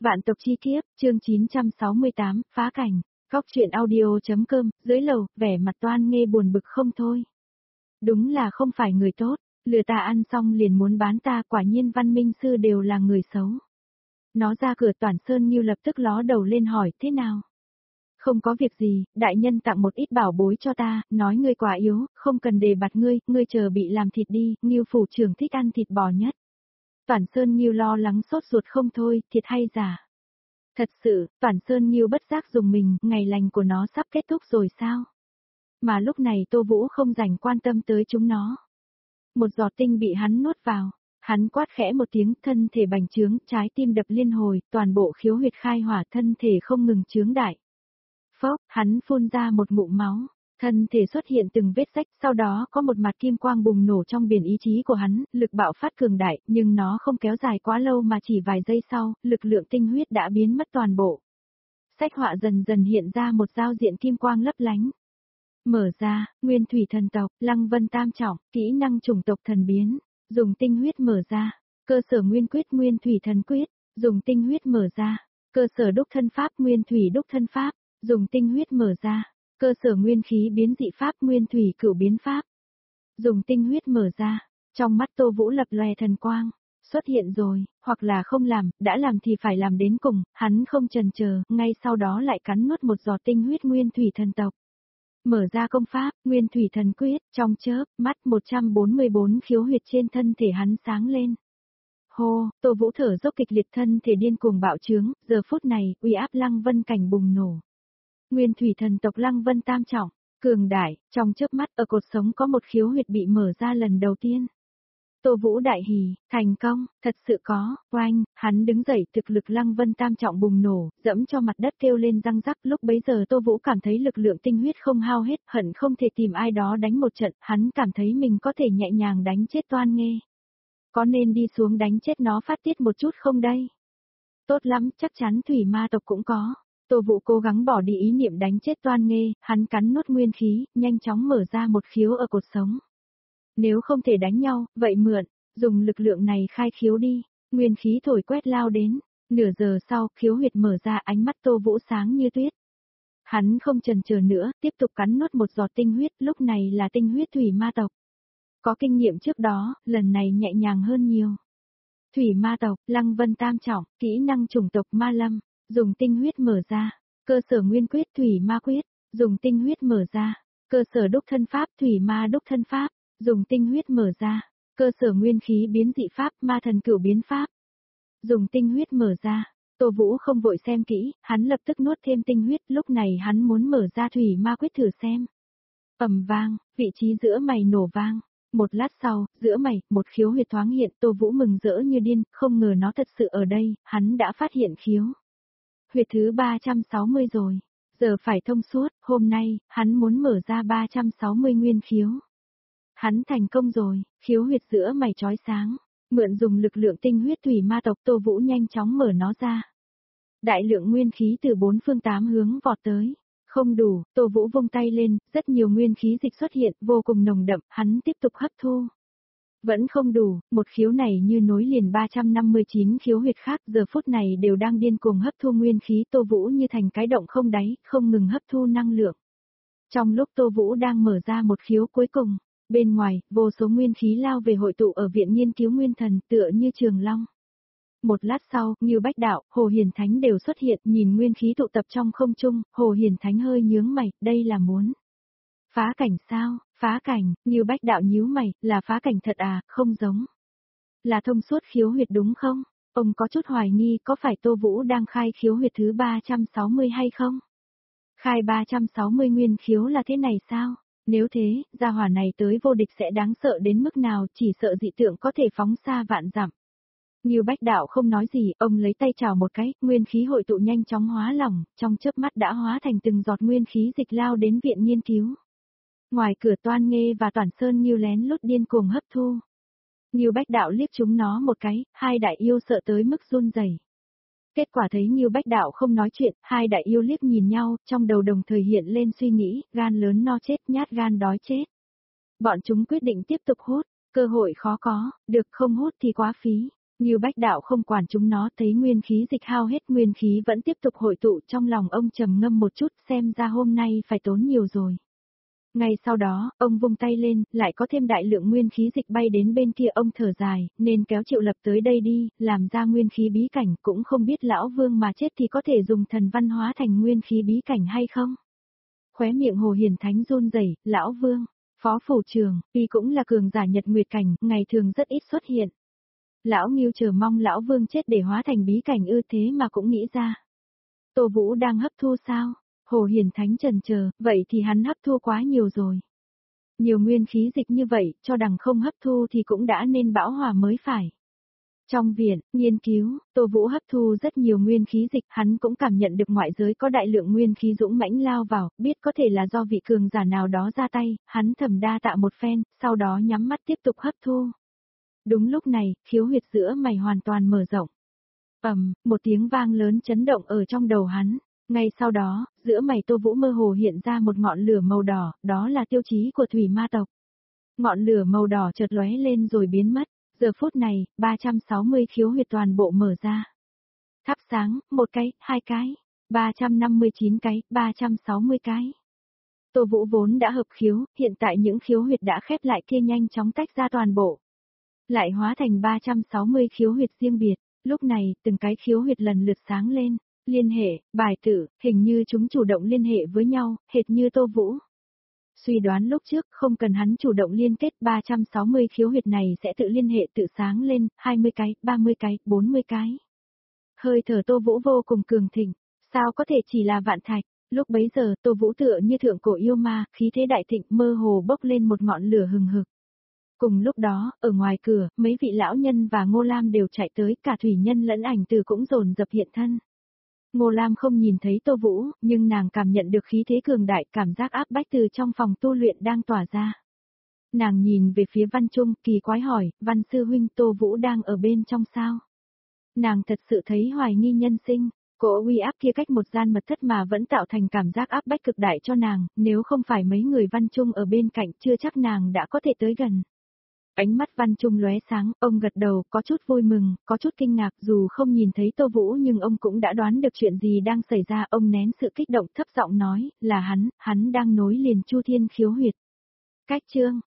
Vạn tộc chi kiếp, chương 968, phá cảnh. Góc truyện audio.com, dưới lầu, vẻ mặt Toan Nghê buồn bực không thôi. Đúng là không phải người tốt, lừa ta ăn xong liền muốn bán ta, quả nhiên Văn Minh Sư đều là người xấu. Nó ra cửa Toản Sơn Nhiêu lập tức ló đầu lên hỏi, thế nào? Không có việc gì, đại nhân tặng một ít bảo bối cho ta, nói ngươi quá yếu, không cần đề bạt ngươi chờ bị làm thịt đi, Nhiêu phủ trưởng thích ăn thịt bò nhất. Toản Sơn Nhiêu lo lắng sốt ruột không thôi, thiệt hay giả? Thật sự, Toản Sơn Nhiêu bất giác dùng mình, ngày lành của nó sắp kết thúc rồi sao? Mà lúc này Tô Vũ không dành quan tâm tới chúng nó. Một giọt tinh bị hắn nuốt vào. Hắn quát khẽ một tiếng, thân thể bành trướng, trái tim đập liên hồi, toàn bộ khiếu huyệt khai hỏa, thân thể không ngừng trướng đại. Phốc, hắn phun ra một ngụm máu, thân thể xuất hiện từng vết rách, sau đó có một mặt kim quang bùng nổ trong biển ý chí của hắn, lực bạo phát cường đại, nhưng nó không kéo dài quá lâu mà chỉ vài giây sau, lực lượng tinh huyết đã biến mất toàn bộ. Sách họa dần dần hiện ra một giao diện kim quang lấp lánh. Mở ra, Nguyên Thủy Thần Tộc, Lăng Vân Tam Trọng, kỹ năng chủng tộc thần biến, dùng tinh huyết mở ra, cơ sở Nguyên Quyết Nguyên Thủy Thần Quyết, dùng tinh huyết mở ra, cơ sở đúc thân pháp Nguyên Thủy đúc thân pháp, dùng tinh huyết mở ra, cơ sở nguyên khí biến dị pháp Nguyên Thủy cửu biến pháp, dùng tinh huyết mở ra, trong mắt Tô Vũ lập lòe thần quang, xuất hiện rồi, hoặc là không làm, đã làm thì phải làm đến cùng, hắn không chần chờ, ngay sau đó lại cắn nuốt một giọt tinh huyết Nguyên Thủy Thần Tộc. Mở ra công pháp, Nguyên Thủy Thần Quyết, trong chớp, mắt 144 khiếu huyệt trên thân thể hắn sáng lên. Hô, Tô Vũ thở dốc kịch liệt, thân thể điên cuồng bạo trướng, giờ phút này, uy áp Lăng Vân cảnh bùng nổ. Nguyên Thủy Thần Tộc Lăng Vân Tam Trọng, cường đại, trong chớp mắt ở cột sống có một khiếu huyệt bị mở ra lần đầu tiên. Tô Vũ đại hỉ, thành công, thật sự có, oanh, hắn đứng dậy, thực lực Lăng Vân Tam Trọng bùng nổ, dẫm cho mặt đất kêu lên răng rắc, lúc bấy giờ Tô Vũ cảm thấy lực lượng tinh huyết không hao hết, hận không thể tìm ai đó đánh một trận, hắn cảm thấy mình có thể nhẹ nhàng đánh chết Toan Nghê. Có nên đi xuống đánh chết nó phát tiết một chút không đây? Tốt lắm, chắc chắn thủy ma tộc cũng có. Tô Vũ cố gắng bỏ đi ý niệm đánh chết Toan Nghê, hắn cắn nuốt nguyên khí, nhanh chóng mở ra một khiếu ở cột sống. Nếu không thể đánh nhau, vậy mượn, dùng lực lượng này khai khiếu đi, nguyên khí thổi quét lao đến, nửa giờ sau, khiếu huyệt mở ra, ánh mắt Tô Vũ sáng như tuyết. Hắn không chần chờ nữa, tiếp tục cắn nuốt một giọt tinh huyết, lúc này là tinh huyết thủy ma tộc. Có kinh nghiệm trước đó, lần này nhẹ nhàng hơn nhiều. Thủy ma tộc, Lăng Vân Tam Trọng, kỹ năng chủng tộc ma lâm, dùng tinh huyết mở ra, cơ sở nguyên quyết thủy ma quyết, dùng tinh huyết mở ra, cơ sở đúc thân pháp thủy ma đúc thân pháp, dùng tinh huyết mở ra, cơ sở nguyên khí biến dị pháp ma thần cửu biến pháp, dùng tinh huyết mở ra. Tô Vũ không vội xem kỹ, hắn lập tức nuốt thêm tinh huyết, lúc này hắn muốn mở ra thủy ma quyết thử xem. Ầm vang, vị trí giữa mày nổ vang. Một lát sau, giữa mày, một khiếu huyệt thoáng hiện, Tô Vũ mừng rỡ như điên, không ngờ nó thật sự ở đây, hắn đã phát hiện khiếu huyệt thứ 360 rồi. Giờ phải thông suốt, hôm nay, hắn muốn mở ra 360 nguyên khiếu. Hắn thành công rồi, khiếu huyệt giữa mày chói sáng, mượn dùng lực lượng tinh huyết thủy ma tộc Tô Vũ nhanh chóng mở nó ra. Đại lượng nguyên khí từ bốn phương tám hướng vọt tới. Không đủ, Tô Vũ vung tay lên, rất nhiều nguyên khí dịch xuất hiện, vô cùng nồng đậm, hắn tiếp tục hấp thu. Vẫn không đủ, một khiếu này như nối liền 359 khiếu huyệt khác, giờ phút này đều đang điên cuồng hấp thu nguyên khí, Tô Vũ như thành cái động không đáy, không ngừng hấp thu năng lượng. Trong lúc Tô Vũ đang mở ra một khiếu cuối cùng, bên ngoài, vô số nguyên khí lao về hội tụ ở viện nghiên cứu nguyên thần, tựa như trường long. Một lát sau, Ngưu Bách Đạo, Hồ Hiền Thánh đều xuất hiện, nhìn nguyên khí tụ tập trong không trung, Hồ Hiền Thánh hơi nhướng mày, đây là muốn phá cảnh sao? Phá cảnh, Ngưu Bách Đạo nhíu mày, là phá cảnh thật à, không giống. Là thông suốt khiếu huyệt đúng không? Ông có chút hoài nghi có phải Tô Vũ đang khai khiếu huyệt thứ 360 hay không? Khai 360 nguyên khiếu là thế này sao? Nếu thế, gia hỏa này tới vô địch sẽ đáng sợ đến mức nào, chỉ sợ dị tượng có thể phóng xa vạn dặm. Ngưu Bách Đạo không nói gì, ông lấy tay chào một cái, nguyên khí hội tụ nhanh chóng hóa lỏng, trong chớp mắt đã hóa thành từng giọt nguyên khí dịch lao đến viện nghiên cứu. Ngoài cửa Toan Nghê và Toản Sơn Nhiêu lén lút điên cuồng hấp thu. Ngưu Bách Đạo liếc chúng nó một cái, hai đại yêu sợ tới mức run rẩy. Kết quả thấy Ngưu Bách Đạo không nói chuyện, hai đại yêu liếc nhìn nhau, trong đầu đồng thời hiện lên suy nghĩ, gan lớn no chết, nhát gan đói chết. Bọn chúng quyết định tiếp tục hút, cơ hội khó có, được không hút thì quá phí. Ngưu Bách Đạo không quản chúng nó, thấy nguyên khí dịch hao hết, nguyên khí vẫn tiếp tục hội tụ, trong lòng ông trầm ngâm một chút, xem ra hôm nay phải tốn nhiều rồi. Ngay sau đó, ông vung tay lên, lại có thêm đại lượng nguyên khí dịch bay đến bên kia, ông thở dài, nên kéo Triệu Lập tới đây đi, làm ra nguyên khí bí cảnh, cũng không biết lão Vương mà chết thì có thể dùng thần văn hóa thành nguyên khí bí cảnh hay không. Khóe miệng Hồ Hiển Thánh run rẩy, lão Vương, phó phủ trưởng, y cũng là cường giả Nhật Nguyệt cảnh, ngày thường rất ít xuất hiện. Lão Ngưu chờ mong lão Vương chết để hóa thành bí cảnh ư, thế mà cũng nghĩ ra. Tô Vũ đang hấp thu sao? Hồ Hiển Thánh chần chờ, vậy thì hắn hấp thu quá nhiều rồi. Nhiều nguyên khí dịch như vậy, cho đằng không hấp thu thì cũng đã nên bão hòa mới phải. Trong viện, nghiên cứu, Tô Vũ hấp thu rất nhiều nguyên khí dịch, hắn cũng cảm nhận được ngoại giới có đại lượng nguyên khí dũng mãnh lao vào, biết có thể là do vị cường giả nào đó ra tay, hắn thầm đa tạ một phen, sau đó nhắm mắt tiếp tục hấp thu. Đúng lúc này, khiếu huyệt giữa mày hoàn toàn mở rộng. Một tiếng vang lớn chấn động ở trong đầu hắn. Ngay sau đó, giữa mày Tô Vũ mơ hồ hiện ra một ngọn lửa màu đỏ, đó là tiêu chí của thủy ma tộc. Ngọn lửa màu đỏ chợt lóe lên rồi biến mất. Giờ phút này, 360 khiếu huyệt toàn bộ mở ra. Thắp sáng, 1 cái, 2 cái, 359 cái, 360 cái. Tô Vũ vốn đã hợp khiếu, hiện tại những khiếu huyệt đã khép lại kia nhanh chóng tách ra toàn bộ. Lại hóa thành 360 khiếu huyệt riêng biệt. Lúc này, từng cái khiếu huyệt lần lượt sáng lên. Liên hệ, bài tử, hình như chúng chủ động liên hệ với nhau, hệt như Tô Vũ. Suy đoán lúc trước, không cần hắn chủ động liên kết, 360 khiếu huyệt này sẽ tự liên hệ tự sáng lên, 20 cái, 30 cái, 40 cái. Hơi thở Tô Vũ vô cùng cường thịnh, sao có thể chỉ là vạn thạch, lúc bấy giờ Tô Vũ tựa như thượng cổ yêu ma, khí thế đại thịnh mơ hồ bốc lên một ngọn lửa hừng hực. Cùng lúc đó, ở ngoài cửa, mấy vị lão nhân và Ngô Lam đều chạy tới, cả thủy nhân lẫn ảnh từ cũng dồn dập hiện thân. Ngô Lam không nhìn thấy Tô Vũ, nhưng nàng cảm nhận được khí thế cường đại, cảm giác áp bách từ trong phòng tu luyện đang tỏa ra. Nàng nhìn về phía Văn Trung, kỳ quái hỏi, Văn sư huynh, Tô Vũ đang ở bên trong sao? Nàng thật sự thấy hoài nghi nhân sinh, cỗ uy áp kia cách một gian mật thất mà vẫn tạo thành cảm giác áp bách cực đại cho nàng, nếu không phải mấy người Văn Trung ở bên cạnh chưa chắc nàng đã có thể tới gần. Ánh mắt Văn Trung lóe sáng, ông gật đầu, có chút vui mừng, có chút kinh ngạc, dù không nhìn thấy Tô Vũ nhưng ông cũng đã đoán được chuyện gì đang xảy ra, ông nén sự kích động thấp giọng nói, là hắn đang nối liền Chu Thiên khiếu huyệt. Cách chương